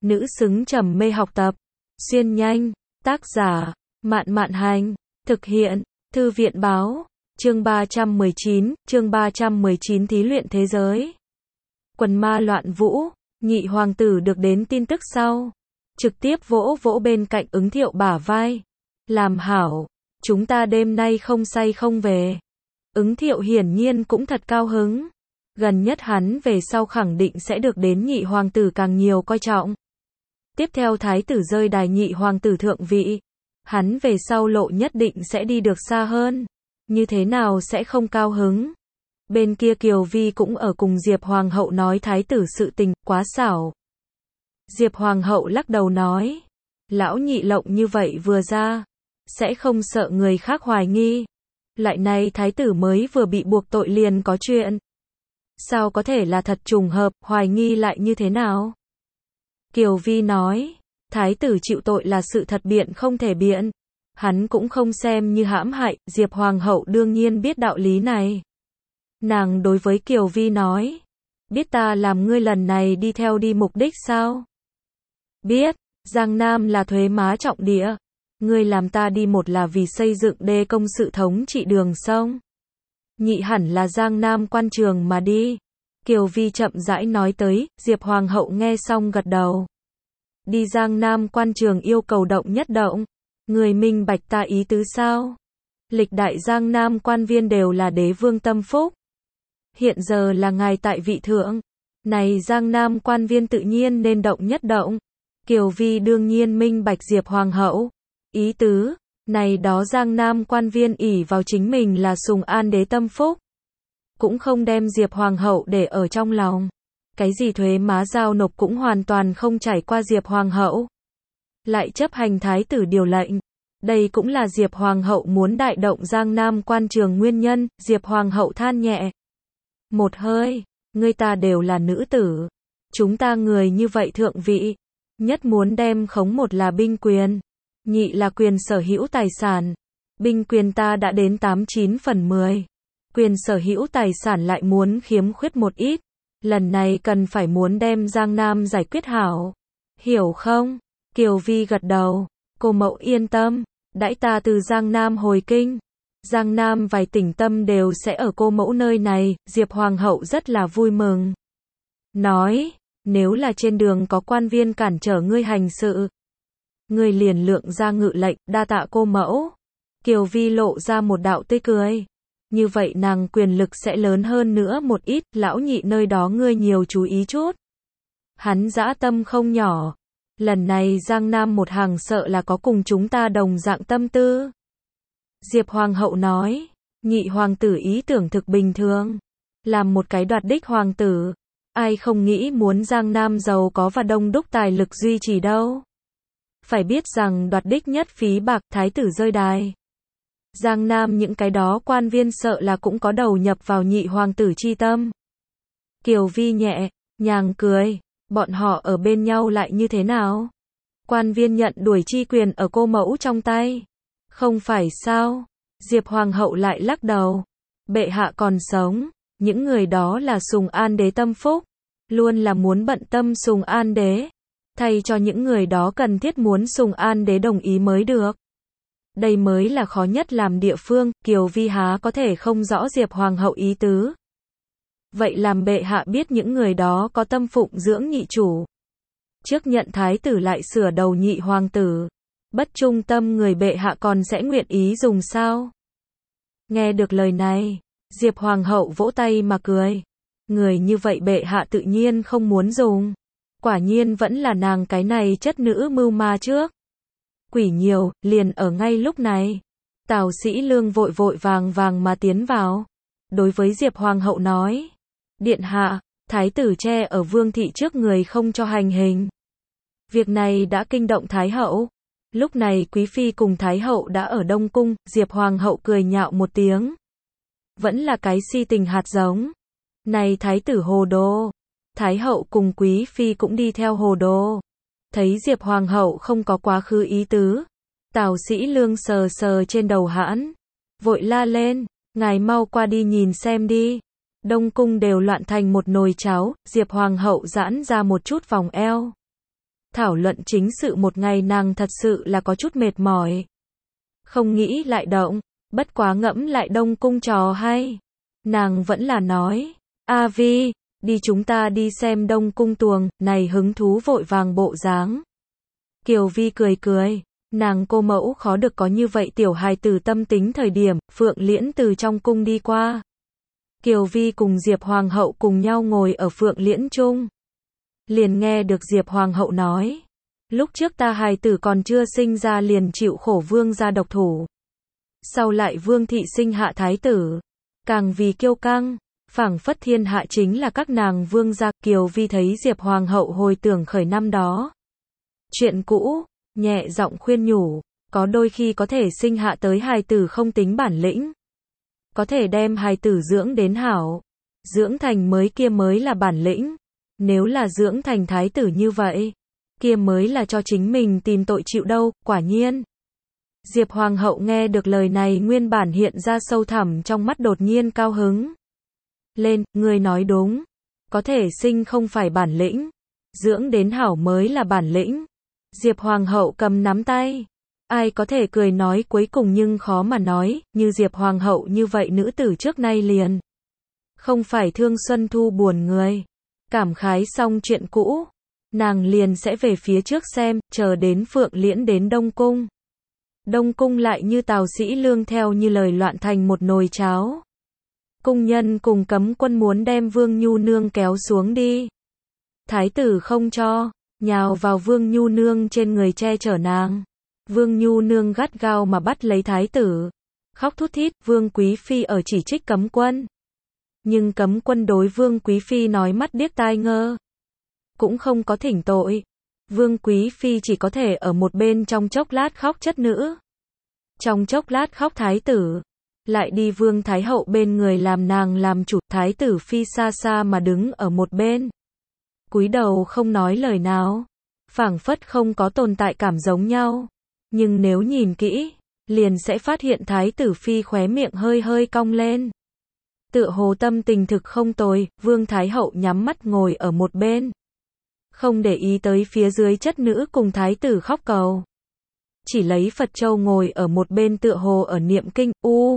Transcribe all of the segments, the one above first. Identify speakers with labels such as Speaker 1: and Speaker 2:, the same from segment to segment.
Speaker 1: nữ xứng trầm mê học tập. Xuyên nhanh, tác giả, Mạn Mạn Hành, thực hiện, Thư viện Báo, chương 319 thí luyện thế giới. Quần ma loạn vũ, nhị hoàng tử được đến tin tức sau. Trực tiếp vỗ vỗ bên cạnh Ứng Thiệu bả vai. Làm hảo, chúng ta đêm nay không say không về. Ứng Thiệu hiển nhiên cũng thật cao hứng. Gần nhất hắn về sau khẳng định sẽ được đến nhị hoàng tử càng nhiều coi trọng. Tiếp theo thái tử rơi đài nhị hoàng tử thượng vị. Hắn về sau lộ nhất định sẽ đi được xa hơn. Như thế nào sẽ không cao hứng. Bên kia Kiều Vi cũng ở cùng Diệp Hoàng hậu nói thái tử sự tình, quá xảo. Diệp Hoàng hậu lắc đầu nói. Lão nhị lộng như vậy vừa ra. Sẽ không sợ người khác hoài nghi. Lại này thái tử mới vừa bị buộc tội liền có chuyện. Sao có thể là thật trùng hợp, hoài nghi lại như thế nào? Kiều Vi nói, thái tử chịu tội là sự thật biện không thể biện. Hắn cũng không xem như hãm hại, Diệp Hoàng hậu đương nhiên biết đạo lý này. Nàng đối với Kiều Vi nói, biết ta làm ngươi lần này đi theo đi mục đích sao? Biết, Giang Nam là thuế má trọng địa. Ngươi làm ta đi một là vì xây dựng đê công sự thống trị đường sông. Nhị hẳn là Giang Nam quan trường mà đi. Kiều Vi chậm rãi nói tới, Diệp Hoàng hậu nghe xong gật đầu. Đi Giang Nam quan trường yêu cầu động nhất động. Người minh bạch ta ý tứ sao? Lịch đại Giang Nam quan viên đều là đế vương tâm phúc. Hiện giờ là ngài tại vị thượng. Này Giang Nam quan viên tự nhiên nên động nhất động. Kiều Vi đương nhiên minh bạch Diệp Hoàng hậu. Ý tứ, này đó Giang Nam quan viên ỷ vào chính mình là sùng an đế tâm phúc. Cũng không đem Diệp Hoàng hậu để ở trong lòng. Cái gì thuế má giao nộp cũng hoàn toàn không trải qua Diệp Hoàng hậu. Lại chấp hành thái tử điều lệnh. Đây cũng là Diệp Hoàng hậu muốn đại động Giang Nam quan trường nguyên nhân, Diệp Hoàng hậu than nhẹ. Một hơi, ngươi ta đều là nữ tử. Chúng ta người như vậy thượng vị. Nhất muốn đem khống một là binh quyền. Nhị là quyền sở hữu tài sản. Binh quyền ta đã đến 89/10. Quyền sở hữu tài sản lại muốn khiếm khuyết một ít. Lần này cần phải muốn đem Giang Nam giải quyết hảo. Hiểu không? Kiều Vi gật đầu. Cô mẫu yên tâm. Đãi ta từ Giang Nam hồi kinh. Giang Nam vài tỉnh tâm đều sẽ ở cô mẫu nơi này. Diệp Hoàng hậu rất là vui mừng. Nói, nếu là trên đường có quan viên cản trở ngươi hành sự. Ngươi liền lượng ra ngự lệnh, đa tạ cô mẫu. Kiều Vi lộ ra một đạo tươi cười. Như vậy nàng quyền lực sẽ lớn hơn nữa một ít, lão nhị nơi đó ngươi nhiều chú ý chút. Hắn dã tâm không nhỏ. Lần này Giang Nam một hàng sợ là có cùng chúng ta đồng dạng tâm tư. Diệp Hoàng hậu nói, nhị hoàng tử ý tưởng thực bình thường. Làm một cái đoạt đích hoàng tử. Ai không nghĩ muốn Giang Nam giàu có và đông đúc tài lực duy trì đâu. Phải biết rằng đoạt đích nhất phí bạc, thái tử rơi đài. Giang Nam những cái đó quan viên sợ là cũng có đầu nhập vào nhị hoàng tử chi tâm. Kiều Vi nhẹ nhàng cười, bọn họ ở bên nhau lại như thế nào? Quan viên nhận đuổi chi quyền ở cô mẫu trong tay. Không phải sao? Diệp Hoàng hậu lại lắc đầu. Bệ hạ còn sống, những người đó là sùng an đế tâm phúc, luôn là muốn bận tâm sùng an đế. Thay cho những người đó cần thiết muốn sùng an đế đồng ý mới được. Đây mới là khó nhất làm địa phương, Kiều Vi há có thể không rõ Diệp Hoàng hậu ý tứ. Vậy làm bệ hạ biết những người đó có tâm phụng dưỡng nhị chủ. Trước nhận thái tử lại sửa đầu nhị hoàng tử. Bất trung tâm người bệ hạ còn sẽ nguyện ý dùng sao? Nghe được lời này, Diệp Hoàng hậu vỗ tay mà cười. Người như vậy bệ hạ tự nhiên không muốn dùng. Quả nhiên vẫn là nàng cái này chất nữ mưu ma trước. Quỷ nhiều, liền ở ngay lúc này. Tào Sĩ Lương vội vội vàng mà tiến vào. Đối với Diệp Hoàng hậu nói. Điện hạ, thái tử che ở vương thị trước người không cho hành hình. Việc này đã kinh động thái hậu. Lúc này quý phi cùng thái hậu đã ở Đông Cung, Diệp Hoàng hậu cười nhạo một tiếng. Vẫn là cái si tình hạt giống. Này thái tử hồ đồ. Thái hậu cùng quý phi cũng đi theo hồ đồ. Thấy Diệp Hoàng hậu không có quá khứ ý tứ. Tào Sĩ Lương sờ sờ trên đầu hãn. Vội la lên, ngài mau qua đi nhìn xem đi. Đông cung đều loạn thành một nồi cháo, Diệp Hoàng hậu giãn ra một chút vòng eo. thảo luận chính sự một ngày nàng thật sự là có chút mệt mỏi. Không nghĩ lại động, bất quá ngẫm lại Đông Cung trò hay. Nàng vẫn là nói, A Vi, đi chúng ta đi xem Đông Cung tuồng, này hứng thú vội vàng bộ dáng. Kiều Vi cười cười, nàng cô mẫu khó được có như vậy tiểu hài tử tâm tính thời điểm, Phượng Liễn từ trong cung đi qua. Kiều Vi cùng Diệp Hoàng hậu cùng nhau ngồi ở Phượng Liễn chung. Liền nghe được Diệp Hoàng hậu nói, lúc trước ta hài tử còn chưa sinh ra liền chịu khổ vương gia độc thủ. Sau lại vương thị sinh hạ thái tử, càng vì kiêu căng, phảng phất thiên hạ chính là các nàng vương gia. Kiều Vi thấy Diệp Hoàng hậu hồi tưởng khởi năm đó chuyện cũ, nhẹ giọng khuyên nhủ, có đôi khi có thể sinh hạ tới hài tử không tính bản lĩnh, có thể đem hài tử dưỡng đến hảo, dưỡng thành kia mới là bản lĩnh. Nếu là dưỡng thành thái tử như vậy, kia mới là cho chính mình tìm tội chịu đâu. Quả nhiên, Diệp Hoàng hậu nghe được lời này nguyên bản hiện ra sâu thẳm trong mắt đột nhiên cao hứng lên, ngươi nói đúng, có thể sinh không phải bản lĩnh, dưỡng đến hảo mới là bản lĩnh. Diệp Hoàng hậu cầm nắm tay, ai có thể cười nói cuối cùng nhưng khó mà nói, như Diệp Hoàng hậu như vậy nữ tử trước nay liền không phải thương xuân thu buồn người. Cảm khái xong chuyện cũ, nàng liền sẽ về phía trước xem, chờ đến Phượng Liễn đến Đông Cung. Đông Cung lại như Tào Sĩ Lương theo như lời loạn thành một nồi cháo. Cung nhân cùng cấm quân muốn đem Vương Nhu Nương kéo xuống đi. Thái tử không cho, nhào vào Vương Nhu Nương trên người che chở nàng. Vương Nhu Nương gắt gao mà bắt lấy thái tử, khóc thút thít. Vương Quý Phi ở chỉ trích cấm quân. Nhưng cấm quân đối Vương Quý Phi nói mắt điếc tai ngơ, cũng không có thỉnh tội. Vương Quý Phi chỉ có thể ở một bên trong chốc lát khóc chất nữ, trong chốc lát khóc thái tử, lại đi Vương Thái hậu bên người làm nàng làm chủ. Thái tử Phi xa xa mà đứng ở một bên, cúi đầu không nói lời nào, phảng phất không có tồn tại cảm giống nhau. Nhưng nếu nhìn kỹ, liền sẽ phát hiện Thái tử Phi khóe miệng hơi hơi cong lên, tựa hồ tâm tình thực không tồi. Vương Thái hậu nhắm mắt ngồi ở một bên, không để ý tới phía dưới chất nữ cùng thái tử khóc cầu, chỉ lấy Phật châu ngồi ở một bên tựa hồ ở niệm kinh.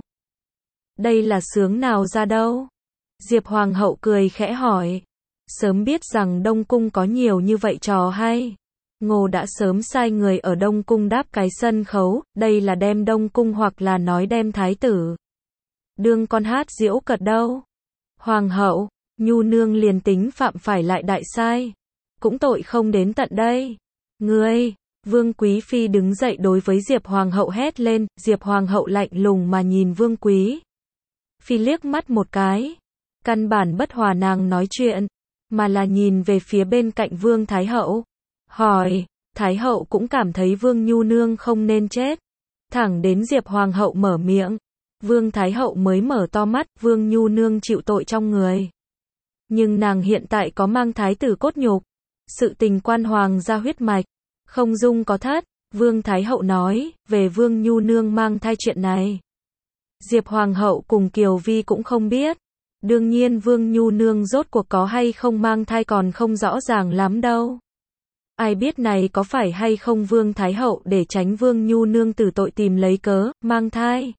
Speaker 1: Đây là sướng nào ra đâu? Diệp Hoàng hậu cười khẽ hỏi, sớm biết rằng Đông Cung có nhiều như vậy trò hay, Ngô đã sớm sai người ở Đông Cung đáp cái sân khấu. Đây là đem Đông Cung hoặc là nói đem thái tử đương con hát diễu cợt đâu. Hoàng hậu, Nhu Nương liền tính phạm phải lại đại sai, cũng tội không đến tận đây. Ngươi, Vương Quý Phi đứng dậy đối với Diệp Hoàng hậu hét lên. Diệp Hoàng hậu lạnh lùng mà nhìn Vương Quý Phi liếc mắt một cái, căn bản bất hòa nàng nói chuyện, mà là nhìn về phía bên cạnh Vương Thái hậu, hỏi. Thái hậu cũng cảm thấy Vương Nhu Nương không nên chết, thẳng đến Diệp Hoàng hậu mở miệng, Vương Thái hậu mới mở to mắt. Vương Nhu Nương chịu tội trong người, nhưng nàng hiện tại có mang thái tử cốt nhục, sự tình quan hoàng gia huyết mạch, không dung có thất. Vương Thái hậu nói, về Vương Nhu Nương mang thai chuyện này, Diệp Hoàng hậu cùng Kiều Vi cũng không biết. Đương nhiên Vương Nhu Nương rốt cuộc có hay không mang thai còn không rõ ràng lắm đâu. Ai biết này có phải hay không Vương Thái hậu để tránh Vương Nhu Nương tử tội tìm lấy cớ, mang thai.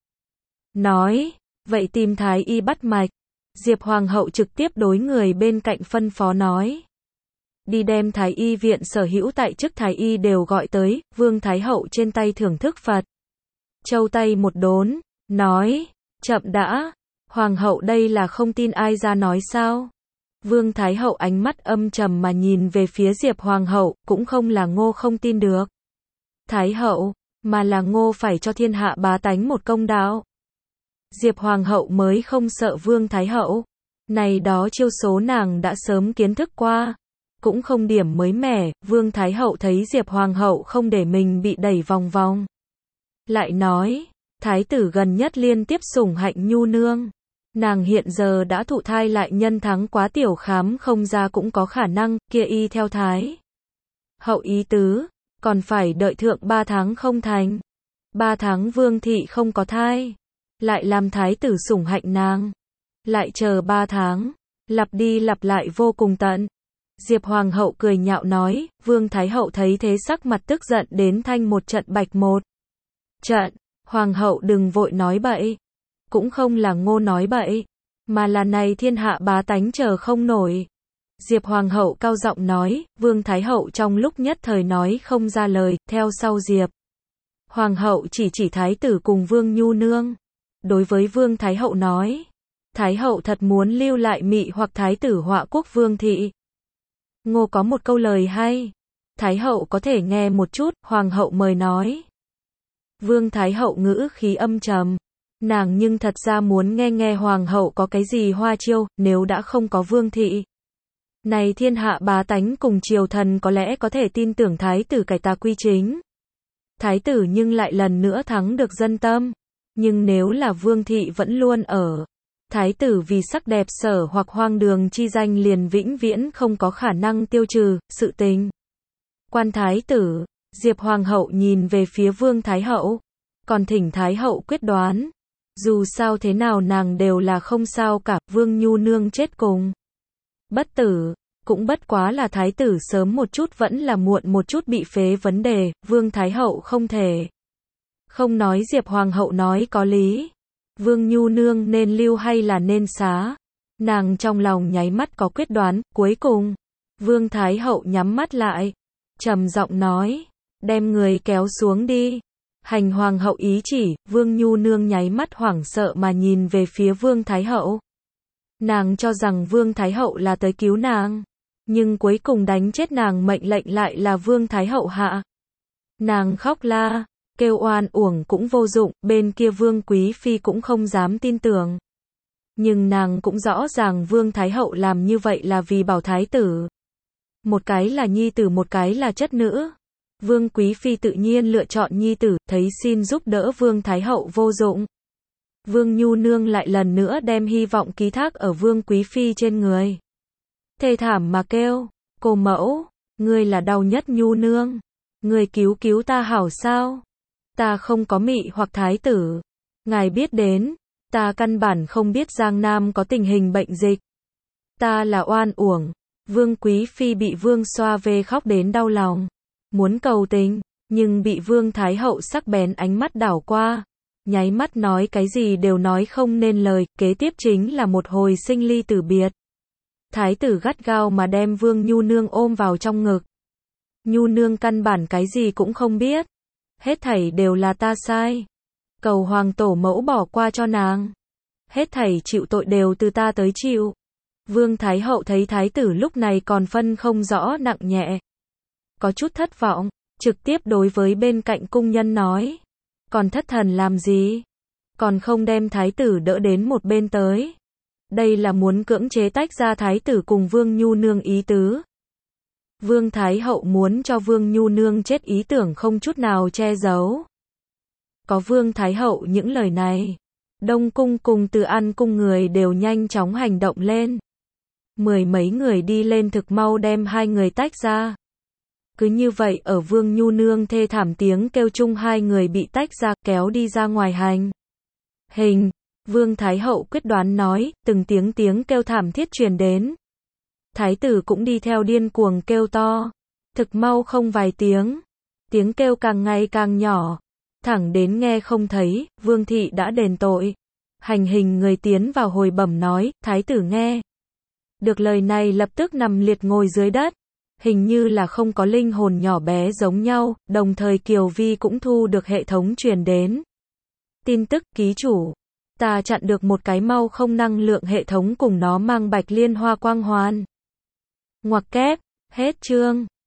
Speaker 1: Nói, vậy tìm thái y bắt mạch. Diệp Hoàng hậu trực tiếp đối người bên cạnh phân phó nói, đi đem thái y viện sở hữu tại chức thái y đều gọi tới. Vương Thái hậu trên tay thưởng thức Phật châu tay một đốn, nói, chậm đã, Hoàng hậu đây là không tin ai ra nói sao? Vương Thái hậu ánh mắt âm trầm mà nhìn về phía Diệp Hoàng hậu, cũng không là Ngô không tin được Thái hậu, mà là Ngô phải cho thiên hạ bá tánh một công đạo. Diệp Hoàng hậu mới không sợ Vương Thái hậu, này đó chiêu số nàng đã sớm kiến thức qua, cũng không điểm mới mẻ. Vương Thái hậu thấy Diệp Hoàng hậu không để mình bị đẩy vòng vòng, lại nói, thái tử gần nhất liên tiếp sủng hạnh Nhu Nương, nàng hiện giờ đã thụ thai lại nhân thắng quá tiểu khám không ra cũng có khả năng, kia y theo thái hậu ý tứ, còn phải đợi thượng 3 tháng không thành. 3 tháng Vương thị không có thai, lại làm thái tử sủng hạnh nàng, lại chờ 3 tháng, lặp đi lặp lại vô cùng tận. Diệp Hoàng hậu cười nhạo nói, Vương Thái hậu thấy thế sắc mặt tức giận đến thanh một trận bạch một trận. Hoàng hậu đừng vội nói bậy. Cũng không là Ngô nói bậy, mà là này thiên hạ bá tánh chờ không nổi. Diệp Hoàng hậu cao giọng nói, Vương Thái hậu trong lúc nhất thời nói không ra lời, theo sau Diệp Hoàng hậu chỉ Thái tử cùng Vương Nhu Nương. Đối với Vương Thái hậu nói, Thái hậu thật muốn lưu lại mị hoặc Thái tử họa quốc Vương thị. Ngô có một câu lời hay, Thái hậu có thể nghe một chút, Hoàng hậu mời nói. Vương Thái hậu ngữ khí âm trầm, nàng nhưng thật ra muốn nghe Hoàng hậu có cái gì hoa chiêu, nếu đã không có Vương thị. Này thiên hạ bá tánh cùng triều thần có lẽ có thể tin tưởng Thái tử cải tà quy chính. Thái tử nhưng lại lần nữa thắng được dân tâm. Nhưng nếu là Vương thị vẫn luôn ở, Thái tử vì sắc đẹp sở hoặc hoang đường chi danh liền vĩnh viễn không có khả năng tiêu trừ, sự tình. Quan Thái tử, Diệp Hoàng hậu nhìn về phía Vương Thái hậu, còn thỉnh Thái hậu quyết đoán. Dù sao thế nào nàng đều là không sao cả, Vương Nhu Nương chết cùng bất tử, cũng bất quá là Thái tử sớm một chút vẫn là muộn một chút bị phế vấn đề, Vương Thái hậu không thể. Không nói Diệp Hoàng hậu nói có lý. Vương Nhu Nương nên lưu hay là nên xá? Nàng trong lòng nháy mắt có quyết đoán, cuối cùng, Vương Thái hậu nhắm mắt lại, trầm giọng nói, đem người kéo xuống đi. Hành Hoàng hậu ý chỉ, Vương Nhu Nương nháy mắt hoảng sợ mà nhìn về phía Vương Thái hậu. Nàng cho rằng Vương Thái hậu là tới cứu nàng, nhưng cuối cùng đánh chết nàng mệnh lệnh lại là Vương Thái hậu hạ. Nàng khóc la, kêu oan uổng cũng vô dụng, bên kia Vương Quý Phi cũng không dám tin tưởng. Nhưng nàng cũng rõ ràng Vương Thái hậu làm như vậy là vì bảo Thái tử. Một cái là nhi tử, một cái là chất nữ. Vương Quý Phi tự nhiên lựa chọn nhi tử, thấy xin giúp đỡ Vương Thái hậu vô dụng. Vương Nhu Nương lại lần nữa đem hy vọng ký thác ở Vương Quý Phi trên người. Thê thảm mà kêu, cô mẫu, ngươi là đau nhất Nhu Nương. Ngươi cứu ta hảo sao? Ta không có mị hoặc Thái tử. Ngài biết đến, ta căn bản không biết Giang Nam có tình hình bệnh dịch. Ta là oan uổng. Vương Quý Phi bị Vương Xoa về khóc đến đau lòng. Muốn cầu tình, nhưng bị Vương Thái hậu sắc bén ánh mắt đảo qua. Nháy mắt nói cái gì đều nói không nên lời, kế tiếp chính là một hồi sinh ly tử biệt. Thái tử gắt gao mà đem Vương Nhu Nương ôm vào trong ngực. Nhu Nương căn bản cái gì cũng không biết. Hết thảy đều là ta sai. Cầu Hoàng tổ mẫu bỏ qua cho nàng. Hết thảy chịu tội đều từ ta tới chịu. Vương Thái hậu thấy Thái tử lúc này còn phân không rõ nặng nhẹ. Có chút thất vọng, trực tiếp đối với bên cạnh cung nhân nói. Còn thất thần làm gì? Còn không đem Thái tử đỡ đến một bên tới. Đây là muốn cưỡng chế tách ra Thái tử cùng Vương Nhu Nương ý tứ. Vương Thái hậu muốn cho Vương Nhu Nương chết ý tưởng không chút nào che giấu. Có Vương Thái hậu những lời này, Đông cung cùng Từ An cung người đều nhanh chóng hành động lên. Mười mấy người đi lên thực mau đem hai người tách ra. Cứ như vậy ở Vương Nhu Nương thê thảm tiếng kêu chung hai người bị tách ra, kéo đi ra ngoài hành hình. Vương Thái hậu quyết đoán nói, từng tiếng kêu thảm thiết truyền đến. Thái tử cũng đi theo điên cuồng kêu to. Thực mau không vài tiếng kêu càng ngày càng nhỏ, thẳng đến nghe không thấy, Vương thị đã đền tội. Hành hình người tiến vào hồi bẩm nói, Thái tử nghe được lời này lập tức nằm liệt ngồi dưới đất. Hình như là không có linh hồn nhỏ bé giống nhau, đồng thời Kiều Vi cũng thu được hệ thống truyền đến. Tin tức, ký chủ. Ta chặn được một cái mau không năng lượng hệ thống cùng nó mang bạch liên hoa quang hoàn. Ngoặc kép, hết chương.